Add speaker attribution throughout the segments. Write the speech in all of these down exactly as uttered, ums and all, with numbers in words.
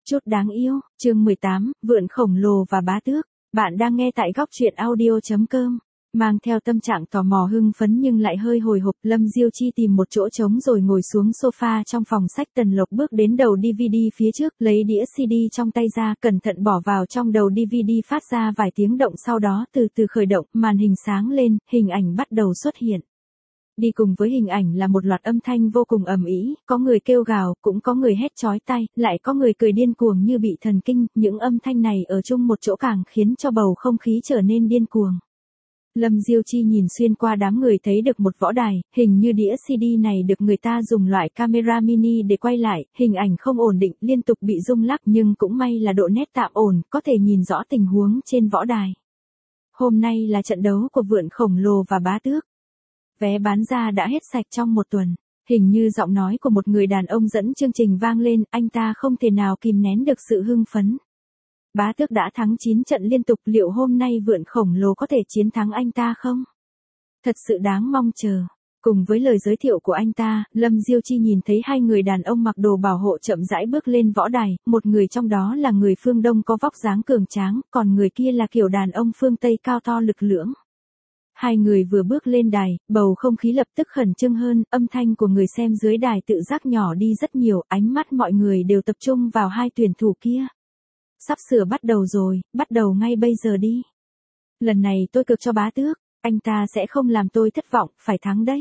Speaker 1: Chút đáng yêu, chương mười tám, vượn khổng lồ và bá tước. Bạn đang nghe tại góc truyện audio chấm com. Mang theo tâm trạng tò mò hưng phấn nhưng lại hơi hồi hộp, Lâm Diêu Chi tìm một chỗ trống rồi ngồi xuống sofa trong phòng sách. Tần Lộc bước đến đầu đê vê đê phía trước, lấy đĩa xê đê trong tay ra, cẩn thận bỏ vào trong đầu đê vê đê, phát ra vài tiếng động, sau đó từ từ khởi động, màn hình sáng lên, hình ảnh bắt đầu xuất hiện. Đi cùng với hình ảnh là một loạt âm thanh vô cùng ầm ĩ, có người kêu gào, cũng có người hét chói tai, lại có người cười điên cuồng như bị thần kinh, những âm thanh này ở chung một chỗ càng khiến cho bầu không khí trở nên điên cuồng. Lâm Diêu Chi nhìn xuyên qua đám người thấy được một võ đài, hình như đĩa xê đê này được người ta dùng loại camera mini để quay lại, hình ảnh không ổn định, liên tục bị rung lắc, nhưng cũng may là độ nét tạm ổn, có thể nhìn rõ tình huống trên võ đài. Hôm nay là trận đấu của vượn khổng lồ và bá tước. Vé bán ra đã hết sạch trong một tuần. Hình như giọng nói của một người đàn ông dẫn chương trình vang lên, anh ta không thể nào kìm nén được sự hưng phấn. Bá tước đã thắng chín trận liên tục, liệu hôm nay vượn khổng lồ có thể chiến thắng anh ta không? Thật sự đáng mong chờ. Cùng với lời giới thiệu của anh ta, Lâm Diêu Chi nhìn thấy hai người đàn ông mặc đồ bảo hộ chậm rãi bước lên võ đài, một người trong đó là người phương Đông có vóc dáng cường tráng, còn người kia là kiểu đàn ông phương Tây cao to lực lưỡng. Hai người vừa bước lên đài, bầu không khí lập tức khẩn trương hơn, âm thanh của người xem dưới đài tự giác nhỏ đi rất nhiều, ánh mắt mọi người đều tập trung vào hai tuyển thủ kia. Sắp sửa bắt đầu rồi, bắt đầu ngay bây giờ đi. Lần này tôi cược cho bá tước, anh ta sẽ không làm tôi thất vọng, phải thắng đấy.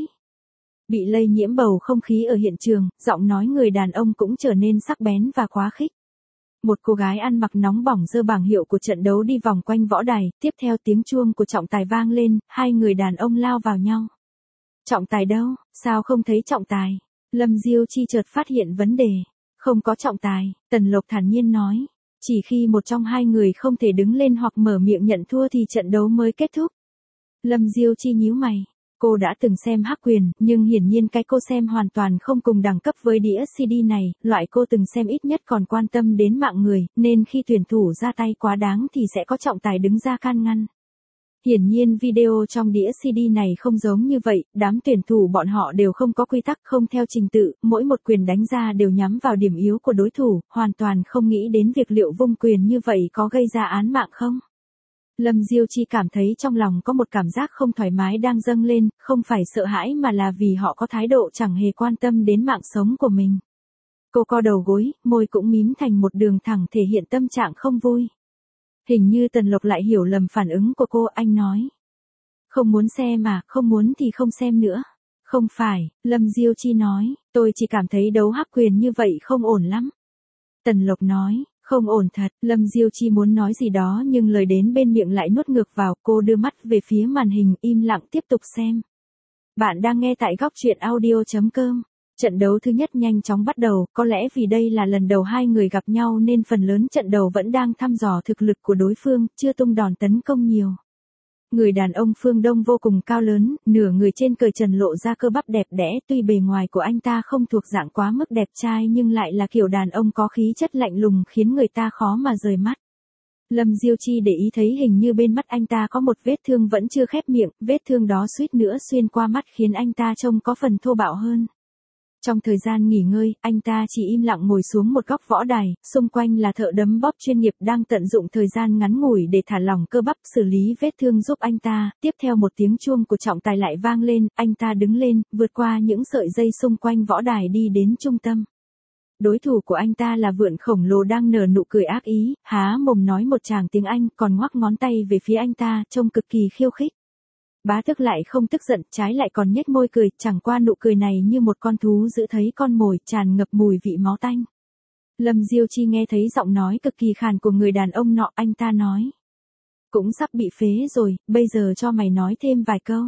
Speaker 1: Bị lây nhiễm bầu không khí ở hiện trường, giọng nói người đàn ông cũng trở nên sắc bén và quá khích. Một cô gái ăn mặc nóng bỏng giơ bảng hiệu của trận đấu đi vòng quanh võ đài, tiếp theo tiếng chuông của trọng tài vang lên, hai người đàn ông lao vào nhau. Trọng tài đâu, sao không thấy trọng tài? Lâm Diêu Chi chợt phát hiện vấn đề. Không có trọng tài, Tần Lộc thản nhiên nói. Chỉ khi một trong hai người không thể đứng lên hoặc mở miệng nhận thua thì trận đấu mới kết thúc. Lâm Diêu Chi nhíu mày. Cô đã từng xem Hắc Quyền, nhưng hiển nhiên cái cô xem hoàn toàn không cùng đẳng cấp với đĩa xê đê này, loại cô từng xem ít nhất còn quan tâm đến mạng người, nên khi tuyển thủ ra tay quá đáng thì sẽ có trọng tài đứng ra can ngăn. Hiển nhiên video trong đĩa xê đê này không giống như vậy, đám tuyển thủ bọn họ đều không có quy tắc, không theo trình tự, mỗi một quyền đánh ra đều nhắm vào điểm yếu của đối thủ, hoàn toàn không nghĩ đến việc liệu vung quyền như vậy có gây ra án mạng không. Lâm Diêu Chi cảm thấy trong lòng có một cảm giác không thoải mái đang dâng lên, không phải sợ hãi mà là vì họ có thái độ chẳng hề quan tâm đến mạng sống của mình. Cô co đầu gối, môi cũng mím thành một đường thẳng thể hiện tâm trạng không vui. Hình như Tần Lộc lại hiểu lầm phản ứng của cô, anh nói. Không muốn xem mà, không muốn thì không xem nữa. Không phải, Lâm Diêu Chi nói, tôi chỉ cảm thấy đấu Hắc Quyền như vậy không ổn lắm. Tần Lộc nói. Không ổn thật, Lâm Diêu Chi muốn nói gì đó nhưng lời đến bên miệng lại nuốt ngược vào, cô đưa mắt về phía màn hình, im lặng tiếp tục xem. Bạn đang nghe tại góc truyện audio chấm com. Trận đấu thứ nhất nhanh chóng bắt đầu, có lẽ vì đây là lần đầu hai người gặp nhau nên phần lớn trận đầu vẫn đang thăm dò thực lực của đối phương, chưa tung đòn tấn công nhiều. Người đàn ông phương Đông vô cùng cao lớn, nửa người trên cởi trần lộ ra cơ bắp đẹp đẽ, tuy bề ngoài của anh ta không thuộc dạng quá mức đẹp trai nhưng lại là kiểu đàn ông có khí chất lạnh lùng khiến người ta khó mà rời mắt. Lâm Diêu Chi để ý thấy hình như bên mắt anh ta có một vết thương vẫn chưa khép miệng, vết thương đó suýt nữa xuyên qua mắt khiến anh ta trông có phần thô bạo hơn. Trong thời gian nghỉ ngơi, anh ta chỉ im lặng ngồi xuống một góc võ đài, xung quanh là thợ đấm bóp chuyên nghiệp đang tận dụng thời gian ngắn ngủi để thả lỏng cơ bắp xử lý vết thương giúp anh ta, tiếp theo một tiếng chuông của trọng tài lại vang lên, anh ta đứng lên, vượt qua những sợi dây xung quanh võ đài đi đến trung tâm. Đối thủ của anh ta là vượn khổng lồ đang nở nụ cười ác ý, há mồm nói một tràng tiếng Anh còn ngoắc ngón tay về phía anh ta, trông cực kỳ khiêu khích. Bá tước lại không tức giận, trái lại còn nhếch môi cười, chẳng qua nụ cười này như một con thú giữ thấy con mồi, tràn ngập mùi vị máu tanh. Lâm Diêu Chi nghe thấy giọng nói cực kỳ khàn của người đàn ông nọ, anh ta nói. Cũng sắp bị phế rồi, bây giờ cho mày nói thêm vài câu.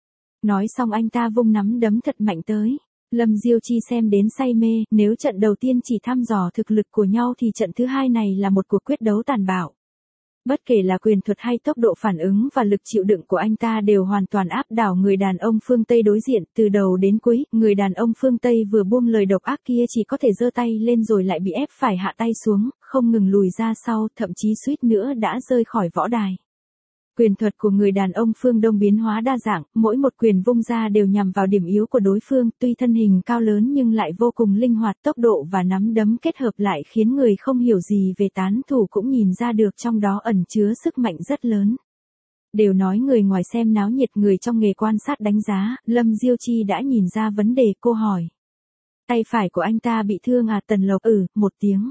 Speaker 1: Nói xong anh ta vung nắm đấm thật mạnh tới. Lâm Diêu Chi xem đến say mê, nếu trận đầu tiên chỉ thăm dò thực lực của nhau thì trận thứ hai này là một cuộc quyết đấu tàn bạo. Bất kể là quyền thuật hay tốc độ phản ứng và lực chịu đựng của anh ta đều hoàn toàn áp đảo người đàn ông phương Tây đối diện, từ đầu đến cuối, người đàn ông phương Tây vừa buông lời độc ác kia chỉ có thể giơ tay lên rồi lại bị ép phải hạ tay xuống, không ngừng lùi ra sau, thậm chí suýt nữa đã rơi khỏi võ đài. Quyền thuật của người đàn ông phương Đông biến hóa đa dạng, mỗi một quyền vung ra đều nhằm vào điểm yếu của đối phương, tuy thân hình cao lớn nhưng lại vô cùng linh hoạt, tốc độ và nắm đấm kết hợp lại khiến người không hiểu gì về tán thủ cũng nhìn ra được trong đó ẩn chứa sức mạnh rất lớn. Đều nói người ngoài xem náo nhiệt, người trong nghề quan sát đánh giá, Lâm Diêu Chi đã nhìn ra vấn đề, cô hỏi. Tay phải của anh ta bị thương à? Tần Lộc ừ, một tiếng.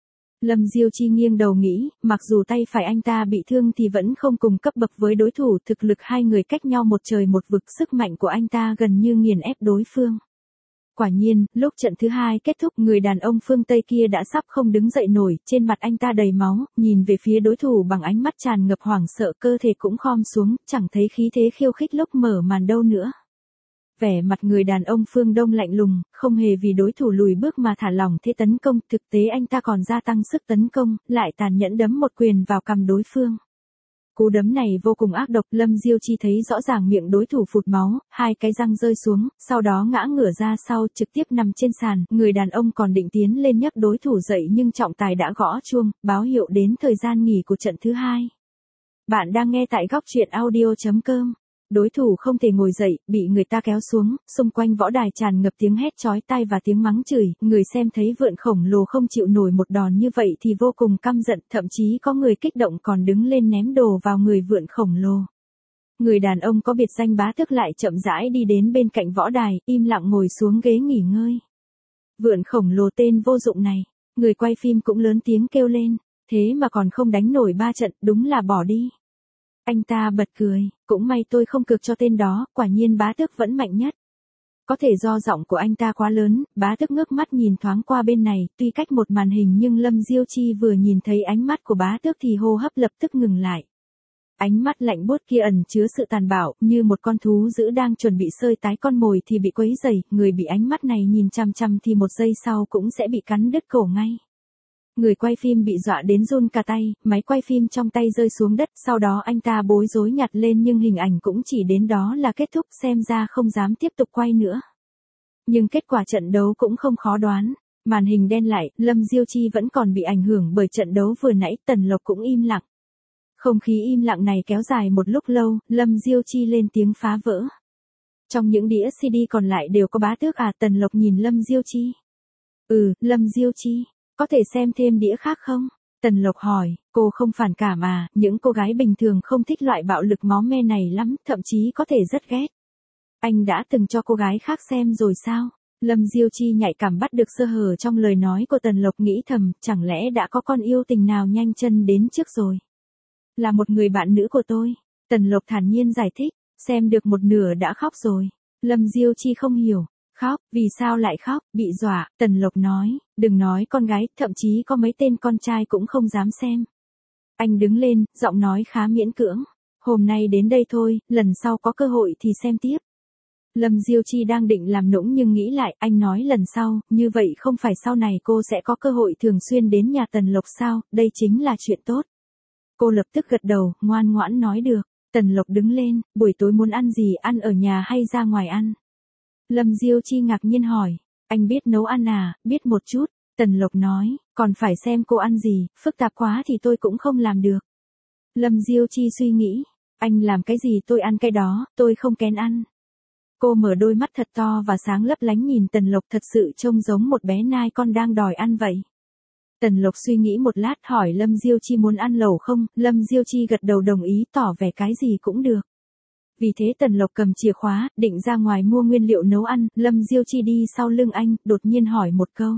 Speaker 1: Lâm Diêu Chi nghiêng đầu nghĩ, mặc dù tay phải anh ta bị thương thì vẫn không cùng cấp bậc với đối thủ, thực lực hai người cách nhau một trời một vực, sức mạnh của anh ta gần như nghiền ép đối phương. Quả nhiên, lúc trận thứ hai kết thúc, người đàn ông phương Tây kia đã sắp không đứng dậy nổi, trên mặt anh ta đầy máu, nhìn về phía đối thủ bằng ánh mắt tràn ngập hoảng sợ, cơ thể cũng khom xuống, chẳng thấy khí thế khiêu khích lúc mở màn đâu nữa. Vẻ mặt người đàn ông phương Đông lạnh lùng, không hề vì đối thủ lùi bước mà thả lỏng thế tấn công, thực tế anh ta còn gia tăng sức tấn công, lại tàn nhẫn đấm một quyền vào cằm đối phương. Cú đấm này vô cùng ác độc, Lâm Diêu Chi thấy rõ ràng miệng đối thủ phụt máu, hai cái răng rơi xuống, sau đó ngã ngửa ra sau, trực tiếp nằm trên sàn, người đàn ông còn định tiến lên nhấc đối thủ dậy nhưng trọng tài đã gõ chuông, báo hiệu đến thời gian nghỉ của trận thứ hai. Bạn đang nghe tại góc truyện audio chấm com. Đối thủ không thể ngồi dậy, bị người ta kéo xuống, xung quanh võ đài tràn ngập tiếng hét chói tai và tiếng mắng chửi, người xem thấy vượn khổng lồ không chịu nổi một đòn như vậy thì vô cùng căm giận, thậm chí có người kích động còn đứng lên ném đồ vào người vượn khổng lồ. Người đàn ông có biệt danh Bá Tước lại chậm rãi đi đến bên cạnh võ đài, im lặng ngồi xuống ghế nghỉ ngơi. Vượn khổng lồ tên vô dụng này, người quay phim cũng lớn tiếng kêu lên, thế mà còn không đánh nổi ba trận, đúng là bỏ đi. Anh ta bật cười, cũng may tôi không cược cho tên đó, quả nhiên Bá Tước vẫn mạnh nhất. Có thể do giọng của anh ta quá lớn, Bá Tước ngước mắt nhìn thoáng qua bên này, tuy cách một màn hình nhưng Lâm Diêu Chi vừa nhìn thấy ánh mắt của Bá Tước thì hô hấp lập tức ngừng lại. Ánh mắt lạnh buốt kia ẩn chứa sự tàn bạo, như một con thú dữ đang chuẩn bị sơi tái con mồi thì bị quấy rầy, người bị ánh mắt này nhìn chằm chằm thì một giây sau cũng sẽ bị cắn đứt cổ ngay. Người quay phim bị dọa đến run cả tay, máy quay phim trong tay rơi xuống đất, sau đó anh ta bối rối nhặt lên nhưng hình ảnh cũng chỉ đến đó là kết thúc, xem ra không dám tiếp tục quay nữa. Nhưng kết quả trận đấu cũng không khó đoán, màn hình đen lại, Lâm Diêu Chi vẫn còn bị ảnh hưởng bởi trận đấu vừa nãy, Tần Lộc cũng im lặng. Không khí im lặng này kéo dài một lúc lâu, Lâm Diêu Chi lên tiếng phá vỡ. Trong những đĩa xê đê còn lại đều có Bá Tước à? Tần Lộc nhìn Lâm Diêu Chi. Ừ, Lâm Diêu Chi. Có thể xem thêm đĩa khác không? Tần Lộc hỏi, cô không phản cảm mà, những cô gái bình thường không thích loại bạo lực máu me này lắm, thậm chí có thể rất ghét. Anh đã từng cho cô gái khác xem rồi sao? Lâm Diêu Chi nhạy cảm bắt được sơ hở trong lời nói của Tần Lộc, nghĩ thầm, chẳng lẽ đã có con yêu tình nào nhanh chân đến trước rồi? Là một người bạn nữ của tôi. Tần Lộc thản nhiên giải thích, xem được một nửa đã khóc rồi. Lâm Diêu Chi không hiểu. Khóc, vì sao lại khóc, bị dọa, Tần Lộc nói, đừng nói con gái, thậm chí có mấy tên con trai cũng không dám xem. Anh đứng lên, giọng nói khá miễn cưỡng, hôm nay đến đây thôi, lần sau có cơ hội thì xem tiếp. Lâm Diêu Chi đang định làm nũng nhưng nghĩ lại, anh nói lần sau, như vậy không phải sau này cô sẽ có cơ hội thường xuyên đến nhà Tần Lộc sao, đây chính là chuyện tốt. Cô lập tức gật đầu, ngoan ngoãn nói được. Tần Lộc đứng lên, buổi tối muốn ăn gì, ăn ở nhà hay ra ngoài ăn? Lâm Diêu Chi ngạc nhiên hỏi, anh biết nấu ăn à? Biết một chút, Tần Lộc nói, còn phải xem cô ăn gì, phức tạp quá thì tôi cũng không làm được. Lâm Diêu Chi suy nghĩ, anh làm cái gì tôi ăn cái đó, tôi không kén ăn. Cô mở đôi mắt thật to và sáng lấp lánh nhìn Tần Lộc, thật sự trông giống một bé nai con đang đòi ăn vậy. Tần Lộc suy nghĩ một lát hỏi Lâm Diêu Chi muốn ăn lẩu không, Lâm Diêu Chi gật đầu đồng ý, tỏ vẻ cái gì cũng được. Vì thế Tần Lộc cầm chìa khóa, định ra ngoài mua nguyên liệu nấu ăn, Lâm Diêu Chi đi sau lưng anh, đột nhiên hỏi một câu.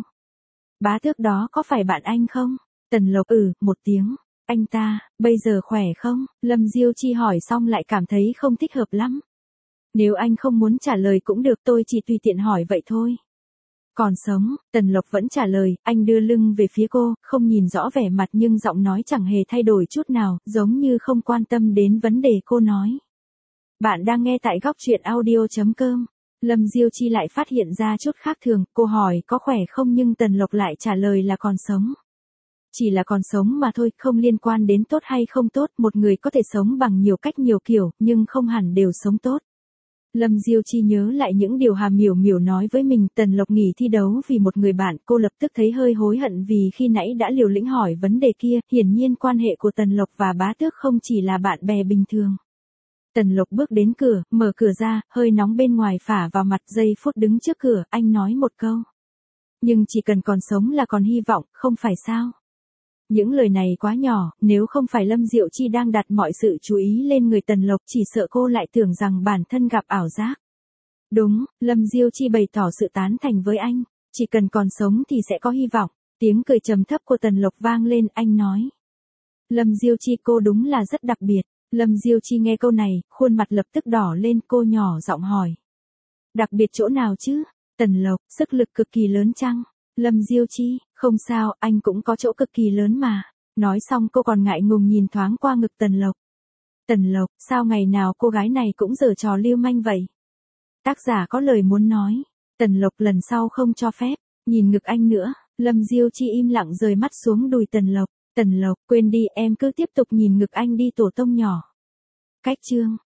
Speaker 1: Bá Tước đó có phải bạn anh không? Tần Lộc ừ, một tiếng. Anh ta, bây giờ khỏe không? Lâm Diêu Chi hỏi xong lại cảm thấy không thích hợp lắm. Nếu anh không muốn trả lời cũng được, tôi chỉ tùy tiện hỏi vậy thôi. Còn sống, Tần Lộc vẫn trả lời, anh đưa lưng về phía cô, không nhìn rõ vẻ mặt nhưng giọng nói chẳng hề thay đổi chút nào, giống như không quan tâm đến vấn đề cô nói. Bạn đang nghe tại góc truyện audio chấm com. Lâm Diêu Chi lại phát hiện ra chút khác thường, cô hỏi có khỏe không nhưng Tần Lộc lại trả lời là còn sống. Chỉ là còn sống mà thôi, không liên quan đến tốt hay không tốt, một người có thể sống bằng nhiều cách nhiều kiểu, nhưng không hẳn đều sống tốt. Lâm Diêu Chi nhớ lại những điều Hà Miểu Miểu nói với mình. Tần Lộc nghỉ thi đấu vì một người bạn, cô lập tức thấy hơi hối hận vì khi nãy đã liều lĩnh hỏi vấn đề kia. Hiển nhiên quan hệ của Tần Lộc và Bá Tước không chỉ là bạn bè bình thường. Tần Lộc bước đến cửa, mở cửa ra, hơi nóng bên ngoài phả vào mặt. Giây phút đứng trước cửa, anh nói một câu. Nhưng chỉ cần còn sống là còn hy vọng, không phải sao? Những lời này quá nhỏ, nếu không phải Lâm Diệu Chi đang đặt mọi sự chú ý lên người Tần Lộc, chỉ sợ cô lại tưởng rằng bản thân gặp ảo giác. Đúng, Lâm Diêu Chi bày tỏ sự tán thành với anh, chỉ cần còn sống thì sẽ có hy vọng. Tiếng cười trầm thấp của Tần Lộc vang lên, anh nói. Lâm Diêu Chi, cô đúng là rất đặc biệt. Lâm Diêu Chi nghe câu này, khuôn mặt lập tức đỏ lên, cô nhỏ giọng hỏi. Đặc biệt chỗ nào chứ? Tần Lộc, sức lực cực kỳ lớn chăng? Lâm Diêu Chi, không sao, anh cũng có chỗ cực kỳ lớn mà. Nói xong cô còn ngại ngùng nhìn thoáng qua ngực Tần Lộc. Tần Lộc, sao ngày nào cô gái này cũng giở trò lưu manh vậy? Tác giả có lời muốn nói. Tần Lộc lần sau không cho phép, nhìn ngực anh nữa. Lâm Diêu Chi im lặng rời mắt xuống đùi Tần Lộc. Tần Lộc, quên đi, em cứ tiếp tục nhìn ngực anh đi tổ tông nhỏ. Cách chương.